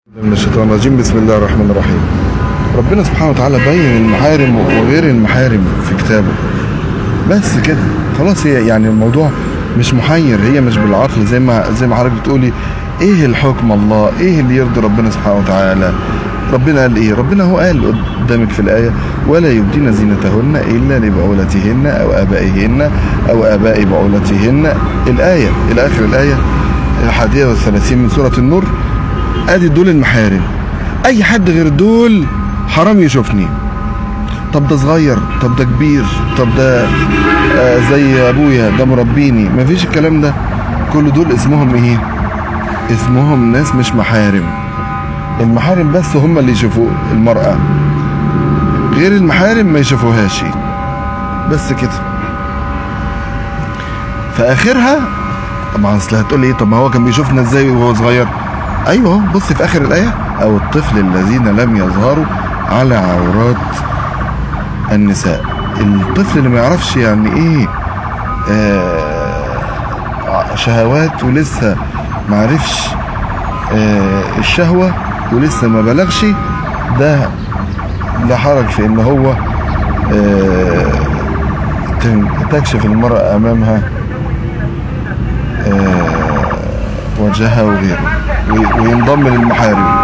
من الشيطان الرجيم. بسم الله الرحمن الرحيم. ربنا سبحانه وتعالى بين المحارم وغير المحارم في كتابه، بس كده خلاص. هي يعني الموضوع مش محير، هي مش بالعقل زي ما حضرتك بتقولي ايه الحكم الله، ايه اللي يرضي ربنا سبحانه وتعالى. ربنا قال ايه؟ ربنا هو قال قدامك في الآية: ولا يبدين زينتهن إلا لبعولتهن أو آبائهن أو آباء بعولتهن. الآية إلى آخر الآية 31 من سورة النور. ادي دول المحارم. اي حد غير دول حرام يشوفني. طب ده صغير، طب ده كبير، طب ده زي ابويا، ده مربيني، مفيش الكلام ده. كل دول اسمهم ايه؟ اسمهم ناس مش محارم. المحارم بس هم اللي يشوفوا المرأة، غير المحارم ما يشوفوهاش، بس كده. فاخرها طبعا اصل هتقول ايه؟ طب ما هو كان بيشوفنا ازاي وهو صغير؟ ايوه، بص في اخر الايه: او الطفل الذين لم يظهروا على عورات النساء. الطفل اللي ما يعرفش يعني ايه شهوات، ولسه ما عرفش الشهوه، ولسه ما بلغش، ده لا حرج في ان هو تكشف المرأة امامها وجهها وغيره وينضم للمحارم.